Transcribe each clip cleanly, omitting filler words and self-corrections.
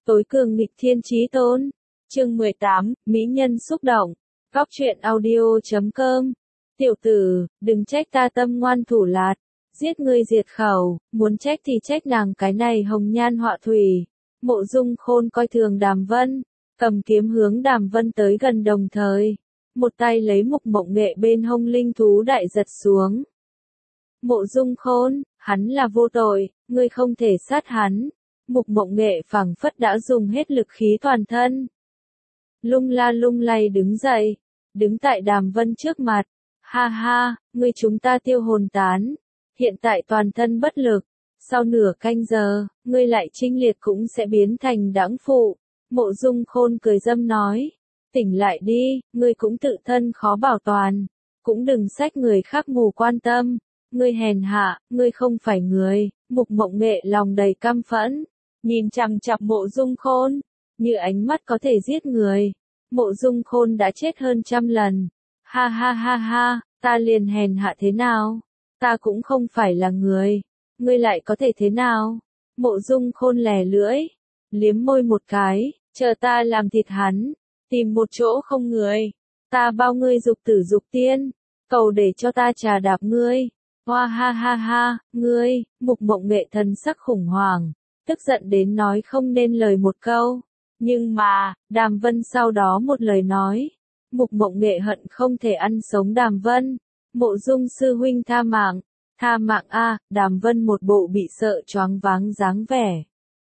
Tối cường nghịch thiên chí tôn. Chương 18, Mỹ nhân xúc động. Góc truyện audio.com. Tiểu tử, đừng trách ta tâm ngoan thủ lạt. Giết ngươi diệt khẩu, muốn trách thì trách nàng cái này hồng nhan họa thủy. Mộ Dung Khôn coi thường Đàm Vân, cầm kiếm hướng Đàm Vân tới gần, đồng thời một tay lấy Mục Mộng Nghệ bên hông linh thú đại giật xuống. Mộ Dung Khôn, hắn là vô tội, ngươi không thể sát hắn. Mục Mộng Nghệ phảng phất đã dùng hết lực khí toàn thân. Lung la lung lay đứng dậy, đứng tại Đàm Vân trước mặt. Ha ha, ngươi chúng ta tiêu hồn tán. Hiện tại toàn thân bất lực. Sau nửa canh giờ, ngươi lại trinh liệt cũng sẽ biến thành đãng phụ. Mộ Dung Khôn cười dâm nói. Tỉnh lại đi, ngươi cũng tự thân khó bảo toàn. Cũng đừng xách người khác mù quan tâm. Ngươi hèn hạ, ngươi không phải người. Mục Mộng Nghệ lòng đầy căm phẫn, nhìn chằm chằm Mộ Dung Khôn, như ánh mắt có thể giết người. Mộ Dung Khôn đã chết hơn 100 lần. Ha ha ha ha, ta liền hèn hạ thế nào? Ta cũng không phải là người. Ngươi lại có thể thế nào? Mộ Dung Khôn lè lưỡi, liếm môi một cái, chờ ta làm thịt hắn, tìm một chỗ không người. Ta bao ngươi dục tử dục tiên, cầu để cho ta trà đạp ngươi. Hoa ha ha ha, ngươi. Mục Mộng Nghệ thần sắc khủng hoảng, tức giận đến nói không nên lời một câu. Nhưng mà, Đàm Vân sau đó một lời nói. Mục Mộng Nghệ hận không thể ăn sống Đàm Vân. Mộ Dung sư huynh tha mạng. Tha mạng a. Đàm Vân một bộ bị sợ choáng váng dáng vẻ.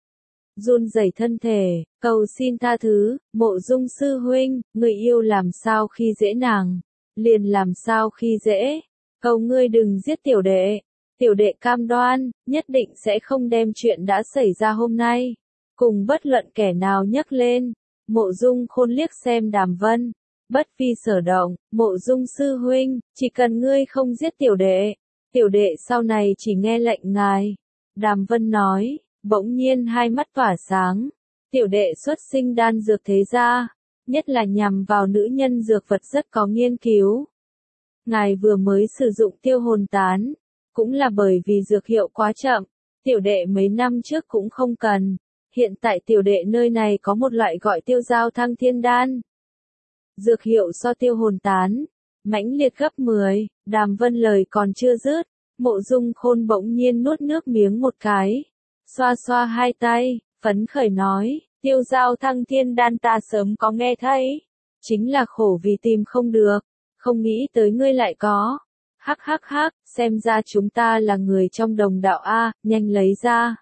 Run rẩy thân thể, cầu xin tha thứ. Mộ Dung sư huynh, người yêu làm sao khi dễ nàng, liền làm sao khi dễ. Cầu ngươi đừng giết tiểu đệ. Tiểu đệ cam đoan, nhất định sẽ không đem chuyện đã xảy ra hôm nay cùng bất luận kẻ nào nhắc lên. Mộ Dung Khôn liếc xem Đàm Vân, bất phi sở động. Mộ Dung sư huynh, chỉ cần ngươi không giết tiểu đệ sau này chỉ nghe lệnh ngài. Đàm Vân nói, bỗng nhiên hai mắt tỏa sáng. Tiểu đệ xuất sinh đan dược thế gia, nhất là nhằm vào nữ nhân dược vật rất có nghiên cứu. Ngài vừa mới sử dụng tiêu hồn tán, cũng là bởi vì dược hiệu quá chậm. Tiểu đệ mấy năm trước cũng không cần. Hiện tại tiểu đệ nơi này có một loại gọi tiêu giao thăng thiên đan. Dược hiệu so tiêu hồn tán mãnh liệt gấp 10. Đàm Vân lời còn chưa dứt, Mộ Dung Khôn bỗng nhiên nuốt nước miếng một cái, xoa xoa hai tay, phấn khởi nói, tiêu giao thăng thiên đan ta sớm có nghe thấy, chính là khổ vì tìm không được, không nghĩ tới ngươi lại có. Hắc hắc hắc, xem ra chúng ta là người trong đồng đạo a, nhanh lấy ra.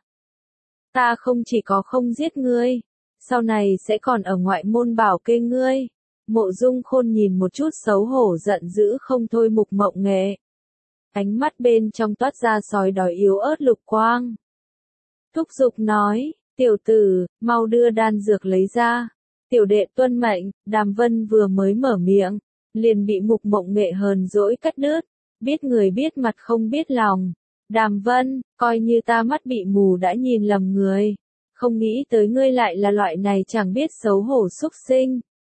Ta không chỉ có không giết ngươi, sau này sẽ còn ở ngoại môn bảo kê ngươi. Mộ Dung Khôn nhìn một chút xấu hổ giận dữ không thôi Mục Mộng Nghệ. Ánh mắt bên trong toát ra sói đói yếu ớt lục quang. Thúc giục nói, tiểu tử, mau đưa đan dược lấy ra. Tiểu đệ tuân mệnh. Đàm Vân vừa mới mở miệng, liền bị Mục Mộng Nghệ hờn dỗi cắt đứt. Biết người biết mặt không biết lòng. Đàm Vân, coi như ta mắt bị mù đã nhìn lầm người. Không nghĩ tới ngươi lại là loại này chẳng biết xấu hổ xúc sinh.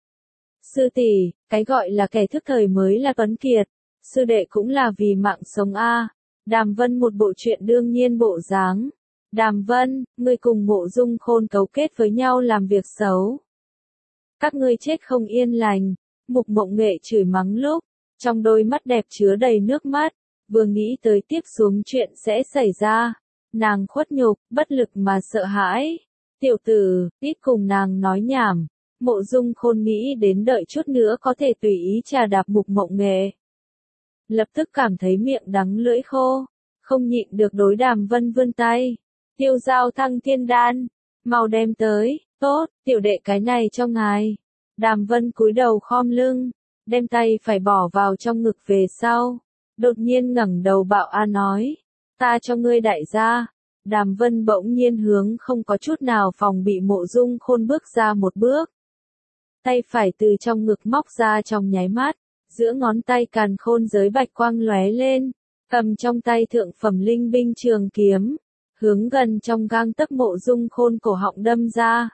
Sư tỷ, cái gọi là kẻ thức thời mới là tuấn kiệt. Sư đệ cũng là vì mạng sống a. Đàm Vân một bộ chuyện đương nhiên bộ dáng. Đàm Vân, ngươi cùng Mộ Dung Khôn cấu kết với nhau làm việc xấu. Các ngươi chết không yên lành. Mục Mộng Nghệ chửi mắng lúc, trong đôi mắt đẹp chứa đầy nước mắt, vừa nghĩ tới tiếp xuống chuyện sẽ xảy ra. Nàng khuất nhục, bất lực mà sợ hãi. Tiểu tử, ít cùng nàng nói nhảm. Mộ Dung Khôn nghĩ đến đợi chút nữa có thể tùy ý trà đạp Mục Mộng Nghệ. Lập tức cảm thấy miệng đắng lưỡi khô, không nhịn được đối Đàm Vân vươn tay. Tiêu giao thăng thiên đan, mau đem tới. Tốt, tiểu đệ cái này cho ngài. Đàm Vân cúi đầu khom lưng, đem tay phải bỏ vào trong ngực về sau. Đột nhiên ngẩng đầu bạo a nói, ta cho ngươi đại gia. Đàm Vân bỗng nhiên hướng không có chút nào phòng bị Mộ Dung Khôn bước ra một bước. Tay phải từ trong ngực móc ra trong nháy mắt, giữa ngón tay càn khôn giới bạch quang lóe lên, cầm trong tay thượng phẩm linh binh trường kiếm, hướng gần trong gang tấc Mộ Dung Khôn cổ họng đâm ra.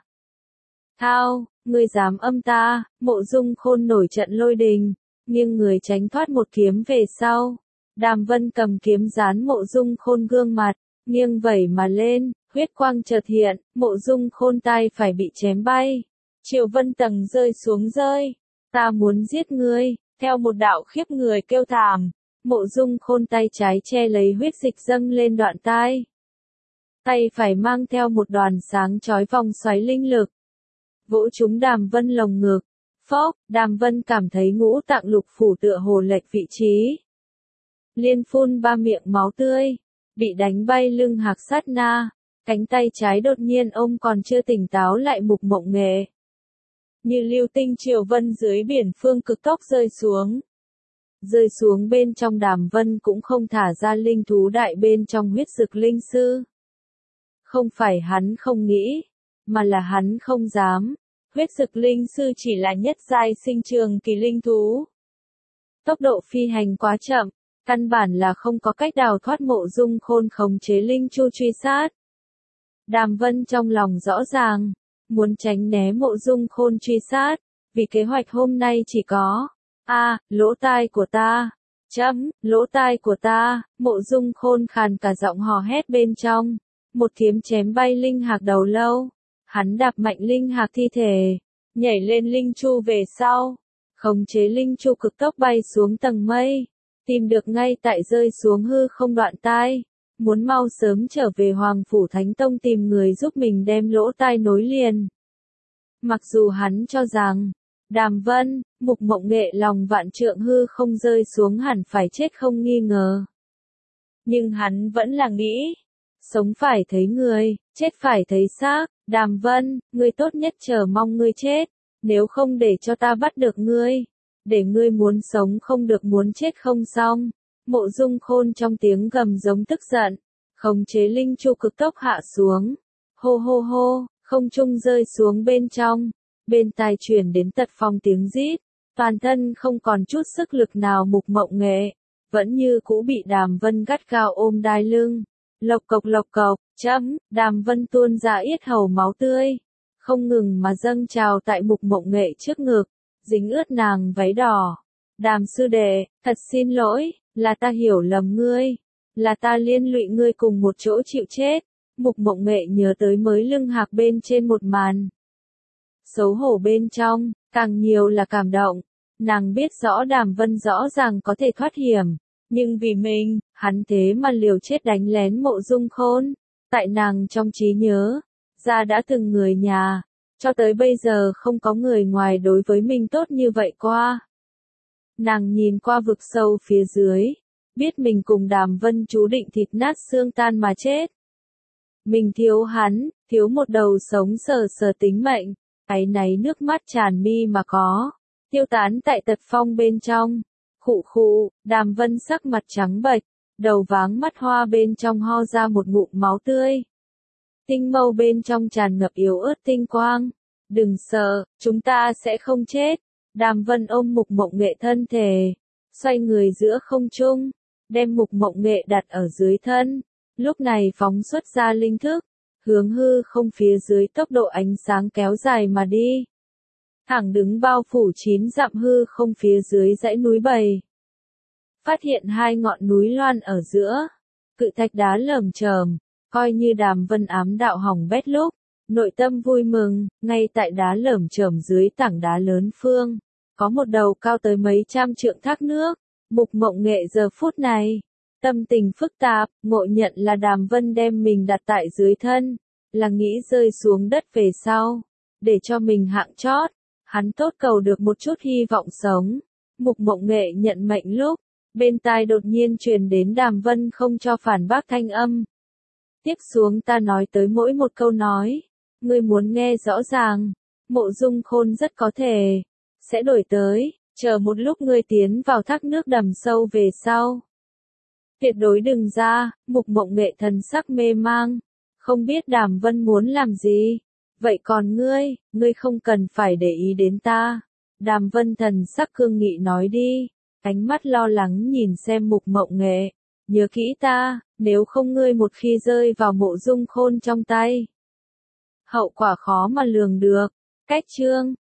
Thao, ngươi dám âm ta? Mộ Dung Khôn nổi trận lôi đình, nghiêng người tránh thoát một kiếm về sau. Đàm Vân cầm kiếm dán Mộ Dung Khôn gương mặt, nghiêng vẩy mà lên, Huyết quang chợt hiện, Mộ Dung Khôn tay phải bị chém bay. Triệu Vân Tầng rơi xuống rơi. Ta muốn giết ngươi, theo một đạo khiếp người kêu thảm. Mộ Dung Khôn tay trái che lấy huyết dịch dâng lên đoạn tai. Tay phải mang theo một đoàn sáng chói vòng xoáy linh lực. Vỗ trúng Đàm Vân lồng ngực. Phốc, Đàm Vân cảm thấy ngũ tạng lục phủ tựa hồ lệch vị trí. Liên phun ba miệng máu tươi. Bị đánh bay lưng hạc sát na. Cánh tay trái đột nhiên ôm còn chưa tỉnh táo lại Mục Mộng Nghệ. Như lưu tinh Triều Vân dưới biển phương cực tốc rơi xuống. Rơi xuống bên trong Đàm Vân cũng không thả ra linh thú đại bên trong huyết dực linh sư. Không phải hắn không nghĩ, mà là hắn không dám. Huyết dực linh sư chỉ là nhất giai sinh trường kỳ linh thú. Tốc độ phi hành quá chậm, căn bản là không có cách đào thoát Mộ Dung Khôn khống chế linh chu truy sát. Đàm Vân trong lòng rõ ràng, muốn tránh né Mộ Dung Khôn truy sát, vì kế hoạch hôm nay chỉ có, lỗ tai của ta, lỗ tai của ta, Mộ Dung Khôn khàn cả giọng hò hét bên trong, một thiếm chém bay linh hạc đầu lâu, hắn đạp mạnh linh hạc thi thể, nhảy lên linh chu về sau, khống chế linh chu cực tốc bay xuống tầng mây, tìm được ngay tại rơi xuống hư không đoạn tai. Muốn mau sớm trở về Hoàng Phủ Thánh Tông tìm người giúp mình đem lỗ tai nối liền. Mặc dù hắn cho rằng, Đàm Vân, Mục Mộng Nghệ lòng vạn trượng hư không rơi xuống hẳn phải chết không nghi ngờ. Nhưng hắn vẫn là nghĩ, sống phải thấy người, chết phải thấy xác, Đàm Vân, ngươi tốt nhất chờ mong ngươi chết, nếu không để cho ta bắt được ngươi, để ngươi muốn sống không được muốn chết không xong. Mộ Dung Khôn trong tiếng gầm giống tức giận, khống chế linh chu cực tốc hạ xuống. Hô hô hô, không trung rơi xuống bên trong, bên tai truyền đến tật phong tiếng rít, toàn thân không còn chút sức lực nào Mục Mộng Nghệ, vẫn như cũ bị Đàm Vân gắt gao ôm đai lưng. Lộc cộc, Đàm Vân tuôn ra yết hầu máu tươi, không ngừng mà dâng trào tại Mục Mộng Nghệ trước ngực, dính ướt nàng váy đỏ. Đàm sư đệ, thật xin lỗi, là ta hiểu lầm ngươi, là ta liên lụy ngươi cùng một chỗ chịu chết. Mục Mộng Nghệ nhớ tới mới lưng hạc bên trên một màn. Xấu hổ bên trong, càng nhiều là cảm động. Nàng biết rõ Đàm Vân rõ ràng có thể thoát hiểm, nhưng vì mình, hắn thế mà liều chết đánh lén Mộ Dung Khôn. Tại nàng trong trí nhớ, ra đã từng người nhà, cho tới bây giờ không có người ngoài đối với mình tốt như vậy qua. Nàng nhìn qua vực sâu phía dưới, biết mình cùng Đàm Vân chú định thịt nát xương tan mà chết. Mình thiếu hắn, thiếu một đầu sống sờ tính mệnh, áy náy nước mắt tràn mi mà có, tiêu tán tại tật phong bên trong. Khụ, Đàm Vân sắc mặt trắng bệch, đầu váng mắt hoa bên trong ho ra một ngụm máu tươi. Tinh mâu bên trong tràn ngập yếu ớt tinh quang. Đừng sợ, chúng ta sẽ không chết. Đàm Vân ôm Mục Mộng Nghệ thân thể, xoay người giữa không trung, đem Mục Mộng Nghệ đặt ở dưới thân. Lúc này phóng xuất ra linh thức, hướng hư không phía dưới tốc độ ánh sáng kéo dài mà đi. Thẳng đứng bao phủ 9 dặm hư không phía dưới dãy núi bầy. Phát hiện hai ngọn núi loan ở giữa, cự thạch đá lởm chởm, coi như Đàm Vân ám đạo hỏng bét lúc. Nội tâm vui mừng, ngay tại đá lởm chởm dưới tảng đá lớn phương, có một đầu cao tới mấy trăm trượng thác nước. Mục Mộng Nghệ giờ phút này, tâm tình phức tạp, ngộ nhận là Đàm Vân đem mình đặt tại dưới thân, là nghĩ rơi xuống đất về sau, để cho mình hạng chót, hắn tốt cầu được một chút hy vọng sống. Mục Mộng Nghệ nhận mệnh lúc, bên tai đột nhiên truyền đến Đàm Vân không cho phản bác thanh âm. Tiếp xuống ta nói tới mỗi một câu nói. Ngươi muốn nghe rõ ràng, Mộ Dung Khôn rất có thể sẽ đổi tới, chờ một lúc ngươi tiến vào thác nước đầm sâu về sau. Tuyệt đối đừng ra. Mục Mộng Nghệ thần sắc mê mang, không biết Đàm Vân muốn làm gì. Vậy còn ngươi không cần phải để ý đến ta. Đàm Vân thần sắc cương nghị nói đi, ánh mắt lo lắng nhìn xem Mục Mộng Nghệ. Nhớ kỹ ta, nếu không ngươi một khi rơi vào Mộ Dung Khôn trong tay, hậu quả khó mà lường được. Cách chương